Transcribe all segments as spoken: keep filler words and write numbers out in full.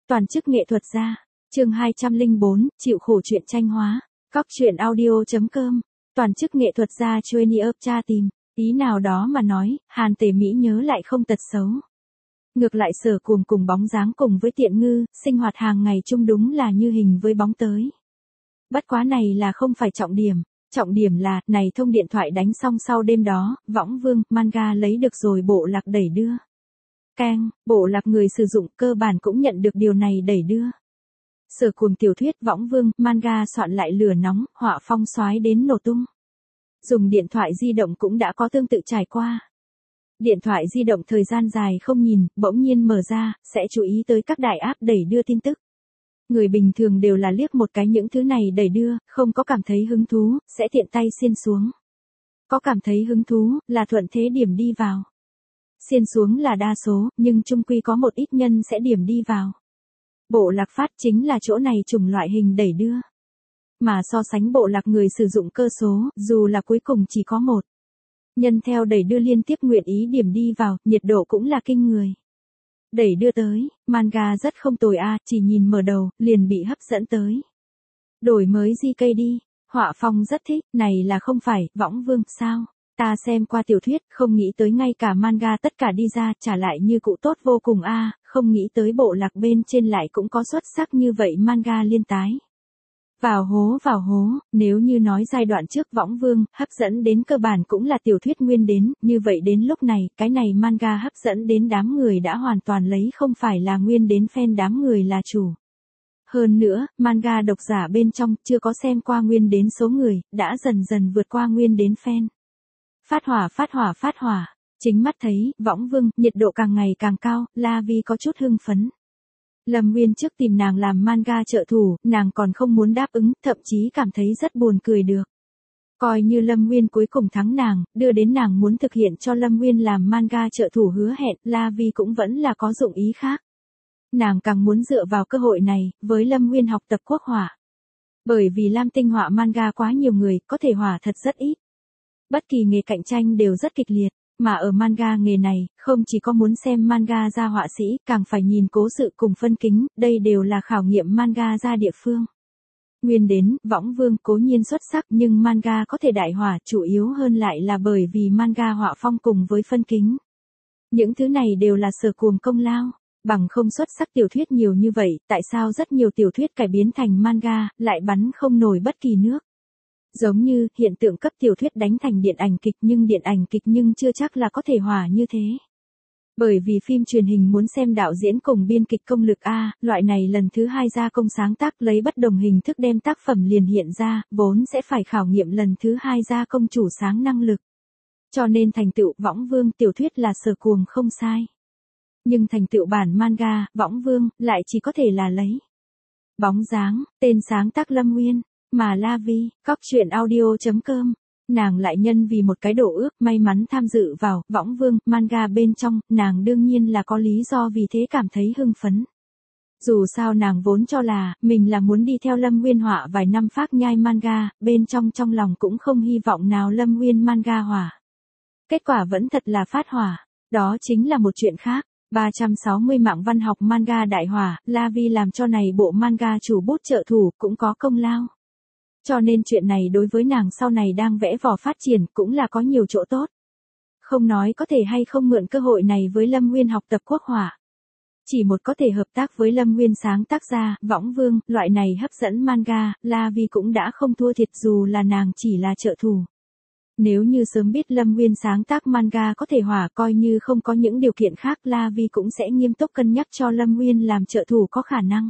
Toàn chức nghệ thuật gia. Chương hai trăm lẻ bốn, chịu khổ chuyện tranh hóa. Cóc truyện audio chấm com. Toàn chức nghệ thuật gia Johnny ấp cha tìm. Ý nào đó mà nói, Hàn Tề Mỹ nhớ lại không tật xấu. Ngược lại Sở Cuồng cùng bóng dáng cùng với Tiện Ngư, sinh hoạt hàng ngày chung đúng là như hình với bóng tới. Bất quá này là không phải trọng điểm. Trọng điểm là, này thông điện thoại đánh xong sau đêm đó, Võng Vương, manga lấy được rồi bộ lạc đẩy đưa. Keng, bộ lạc người sử dụng cơ bản cũng nhận được điều này đẩy đưa. Sở Cuồng tiểu thuyết Võng Vương, manga soạn lại lửa nóng, họa phong xoái đến nổ tung. Dùng điện thoại di động cũng đã có tương tự trải qua. Điện thoại di động thời gian dài không nhìn, bỗng nhiên mở ra, sẽ chú ý tới các đại app đẩy đưa tin tức. Người bình thường đều là liếc một cái những thứ này đẩy đưa, không có cảm thấy hứng thú, sẽ tiện tay xiên xuống. Có cảm thấy hứng thú, là thuận thế điểm đi vào. Xiên xuống là đa số, nhưng chung quy có một ít nhân sẽ điểm đi vào. Bộ lạc phát chính là chỗ này chủng loại hình đẩy đưa. Mà so sánh bộ lạc người sử dụng cơ số, dù là cuối cùng chỉ có một. Nhân theo đẩy đưa liên tiếp nguyện ý điểm đi vào, nhiệt độ cũng là kinh người. Đẩy đưa tới, manga rất không tồi a, à, chỉ nhìn mở đầu, liền bị hấp dẫn tới. Đổi mới gi ca đi, họa phong rất thích, này là không phải, Võng Vương, sao? Ta xem qua tiểu thuyết, không nghĩ tới ngay cả manga tất cả đi ra, trả lại như cũ tốt vô cùng a, à, không nghĩ tới bộ lạc bên trên lại cũng có xuất sắc như vậy manga liên tái. Vào hố vào hố, nếu như nói giai đoạn trước Võng Vương, hấp dẫn đến cơ bản cũng là tiểu thuyết nguyên đến, như vậy đến lúc này, cái này manga hấp dẫn đến đám người đã hoàn toàn lấy không phải là nguyên đến fan đám người là chủ. Hơn nữa, manga độc giả bên trong, chưa có xem qua nguyên đến số người, đã dần dần vượt qua nguyên đến fan. Phát hỏa phát hỏa phát hỏa, chính mắt thấy, Võng Vương, nhiệt độ càng ngày càng cao, La Vi có chút hưng phấn. Lâm Nguyên trước tìm nàng làm manga trợ thủ, nàng còn không muốn đáp ứng, thậm chí cảm thấy rất buồn cười được. Coi như Lâm Nguyên cuối cùng thắng nàng, đưa đến nàng muốn thực hiện cho Lâm Nguyên làm manga trợ thủ hứa hẹn, La Vi cũng vẫn là có dụng ý khác. Nàng càng muốn dựa vào cơ hội này, với Lâm Nguyên học tập quốc họa. Bởi vì Lam Tinh họa manga quá nhiều người, có thể họa thật rất ít. Bất kỳ nghề cạnh tranh đều rất kịch liệt. Mà ở manga nghề này, không chỉ có muốn xem manga ra họa sĩ, càng phải nhìn cố sự cùng phân kính, đây đều là khảo nghiệm manga ra địa phương. Nguyên đến, Võng Vương cố nhiên xuất sắc nhưng manga có thể đại họa chủ yếu hơn lại là bởi vì manga họa phong cùng với phân kính. Những thứ này đều là Sở Cuồng công lao, bằng không xuất sắc tiểu thuyết nhiều như vậy, tại sao rất nhiều tiểu thuyết cải biến thành manga, lại bắn không nổi bất kỳ nước. Giống như, hiện tượng cấp tiểu thuyết đánh thành điện ảnh kịch nhưng điện ảnh kịch nhưng chưa chắc là có thể hòa như thế. Bởi vì phim truyền hình muốn xem đạo diễn cùng biên kịch công lực A, loại này lần thứ hai gia công sáng tác lấy bất đồng hình thức đem tác phẩm liền hiện ra, vốn sẽ phải khảo nghiệm lần thứ hai gia công chủ sáng năng lực. Cho nên thành tựu Võng Vương tiểu thuyết là Sở Cuồng không sai. Nhưng thành tựu bản manga, Võng Vương, lại chỉ có thể là lấy. Bóng dáng, tên sáng tác Lâm Nguyên. Mà La Vi, cóc truyện audio chấm com, nàng lại nhân vì một cái đổ ước may mắn tham dự vào Võng Vương manga bên trong, nàng đương nhiên là có lý do vì thế cảm thấy hưng phấn. Dù sao nàng vốn cho là, mình là muốn đi theo Lâm Nguyên họa vài năm phác nhai manga, bên trong trong lòng cũng không hy vọng nào Lâm Nguyên manga hỏa. Kết quả vẫn thật là phát hỏa, đó chính là một chuyện khác. ba trăm sáu mươi mạng văn học manga đại hỏa, La Vi làm cho này bộ manga chủ bút trợ thủ cũng có công lao. Cho nên chuyện này đối với nàng sau này đang vẽ vò phát triển cũng là có nhiều chỗ tốt. Không nói có thể hay không mượn cơ hội này với Lâm Nguyên học tập quốc họa. Chỉ một có thể hợp tác với Lâm Nguyên sáng tác ra, Võng Vương, loại này hấp dẫn manga, La Vi cũng đã không thua thiệt dù là nàng chỉ là trợ thủ. Nếu như sớm biết Lâm Nguyên sáng tác manga có thể hỏa coi như không có những điều kiện khác La Vi cũng sẽ nghiêm túc cân nhắc cho Lâm Nguyên làm trợ thủ có khả năng.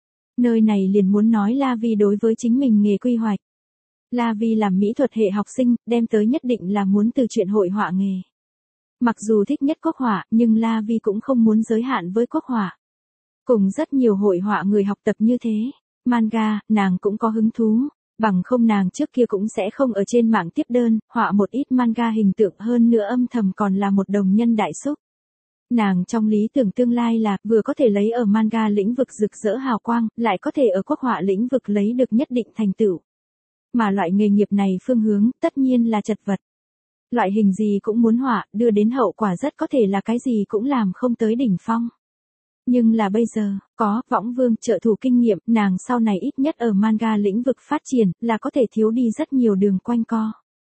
Nơi này liền muốn nói La Vi đối với chính mình nghề quy hoạch. La Vi làm mỹ thuật hệ học sinh, đem tới nhất định là muốn từ chuyện hội họa nghề. Mặc dù thích nhất quốc họa, nhưng La Vi cũng không muốn giới hạn với quốc họa. Cùng rất nhiều hội họa người học tập như thế, manga, nàng cũng có hứng thú, bằng không nàng trước kia cũng sẽ không ở trên mạng tiếp đơn, họa một ít manga hình tượng hơn nữa âm thầm còn là một đồng nhân đại xúc. Nàng trong lý tưởng tương lai là vừa có thể lấy ở manga lĩnh vực rực rỡ hào quang, lại có thể ở quốc họa lĩnh vực lấy được nhất định thành tựu. Mà loại nghề nghiệp này phương hướng, tất nhiên là chật vật. Loại hình gì cũng muốn họa, đưa đến hậu quả rất có thể là cái gì cũng làm không tới đỉnh phong. Nhưng là bây giờ, có Võng Vương trợ thủ kinh nghiệm, nàng sau này ít nhất ở manga lĩnh vực phát triển, là có thể thiếu đi rất nhiều đường quanh co.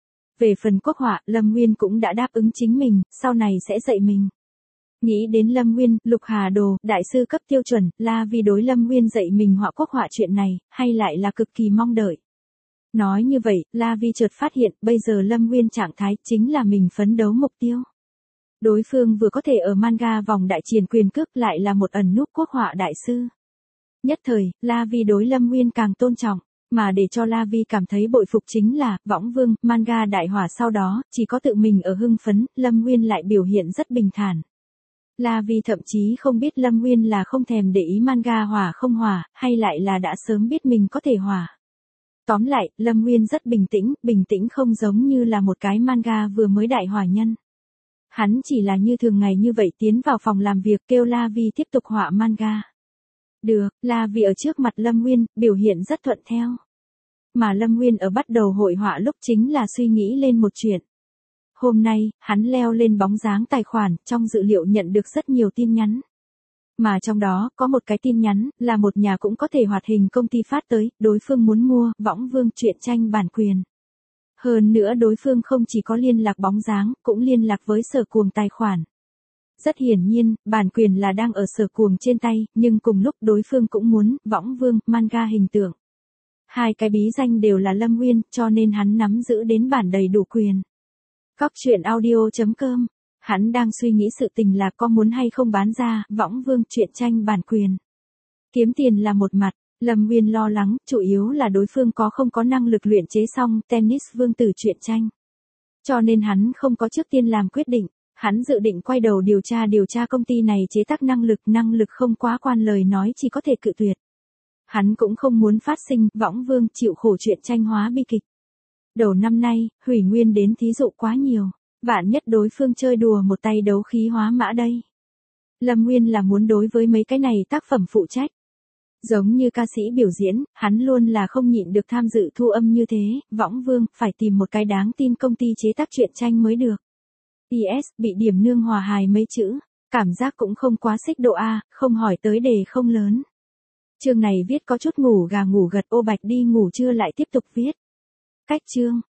Về phần quốc họa, Lâm Nguyên cũng đã đáp ứng chính mình, sau này sẽ dạy mình. Nghĩ đến Lâm Nguyên, Lục Hà Đồ, đại sư cấp tiêu chuẩn, là vì đối Lâm Nguyên dạy mình họa quốc họa chuyện này, hay lại là cực kỳ mong đợi. Nói như vậy, La Vi chợt phát hiện, bây giờ Lâm Nguyên trạng thái chính là mình phấn đấu mục tiêu. Đối phương vừa có thể ở manga vòng đại triển quyền cước lại là một ẩn núp quốc họa đại sư. Nhất thời, La Vi đối Lâm Nguyên càng tôn trọng, mà để cho La Vi cảm thấy bội phục chính là, Võng Vương, manga đại hỏa sau đó, chỉ có tự mình ở hưng phấn, Lâm Nguyên lại biểu hiện rất bình thản. La Vi thậm chí không biết Lâm Nguyên là không thèm để ý manga hỏa không hỏa, hay lại là đã sớm biết mình có thể hỏa. Tóm lại, Lâm Nguyên rất bình tĩnh, bình tĩnh không giống như là một cái manga vừa mới đại hỏa nhân. Hắn chỉ là như thường ngày như vậy tiến vào phòng làm việc kêu La Vi tiếp tục họa manga. Được, La Vi ở trước mặt Lâm Nguyên, biểu hiện rất thuận theo. Mà Lâm Nguyên ở bắt đầu hội họa lúc chính là suy nghĩ lên một chuyện. Hôm nay, hắn leo lên bóng dáng tài khoản, trong dữ liệu nhận được rất nhiều tin nhắn. Mà trong đó, có một cái tin nhắn, là một nhà cũng có thể hoạt hình công ty phát tới, đối phương muốn mua, Võng Vương truyện tranh bản quyền. Hơn nữa đối phương không chỉ có liên lạc bóng dáng, cũng liên lạc với Sở Cuồng tài khoản. Rất hiển nhiên, bản quyền là đang ở Sở Cuồng trên tay, nhưng cùng lúc đối phương cũng muốn, Võng Vương, manga hình tượng. Hai cái bí danh đều là Lâm Nguyên, cho nên hắn nắm giữ đến bản đầy đủ quyền. Cóc truyện audio chấm com. Hắn đang suy nghĩ sự tình là có muốn hay không bán ra, Võng Vương truyện tranh bản quyền. Kiếm tiền là một mặt, Lâm Nguyên lo lắng, chủ yếu là đối phương có không có năng lực luyện chế xong Tennis Vương tử truyện tranh. Cho nên hắn không có trước tiên làm quyết định, hắn dự định quay đầu điều tra điều tra công ty này chế tác năng lực, năng lực không quá quan lời nói chỉ có thể cự tuyệt. Hắn cũng không muốn phát sinh, Võng Vương chịu khổ truyện tranh hóa bi kịch. Đầu năm nay, Hủy Nguyên đến thí dụ quá nhiều, vạn nhất đối phương chơi đùa một tay đấu khí hóa mã đây. Lâm Nguyên là muốn đối với mấy cái này tác phẩm phụ trách. Giống như ca sĩ biểu diễn, hắn luôn là không nhịn được tham dự thu âm như thế, Võng Vương phải tìm một cái đáng tin công ty chế tác truyện tranh mới được. pê ét bị điểm nương hòa hài mấy chữ, cảm giác cũng không quá xích độ A, không hỏi tới đề không lớn. Chương này viết có chút ngủ gà ngủ gật, ô Bạch đi ngủ trưa lại tiếp tục viết. Cách chương.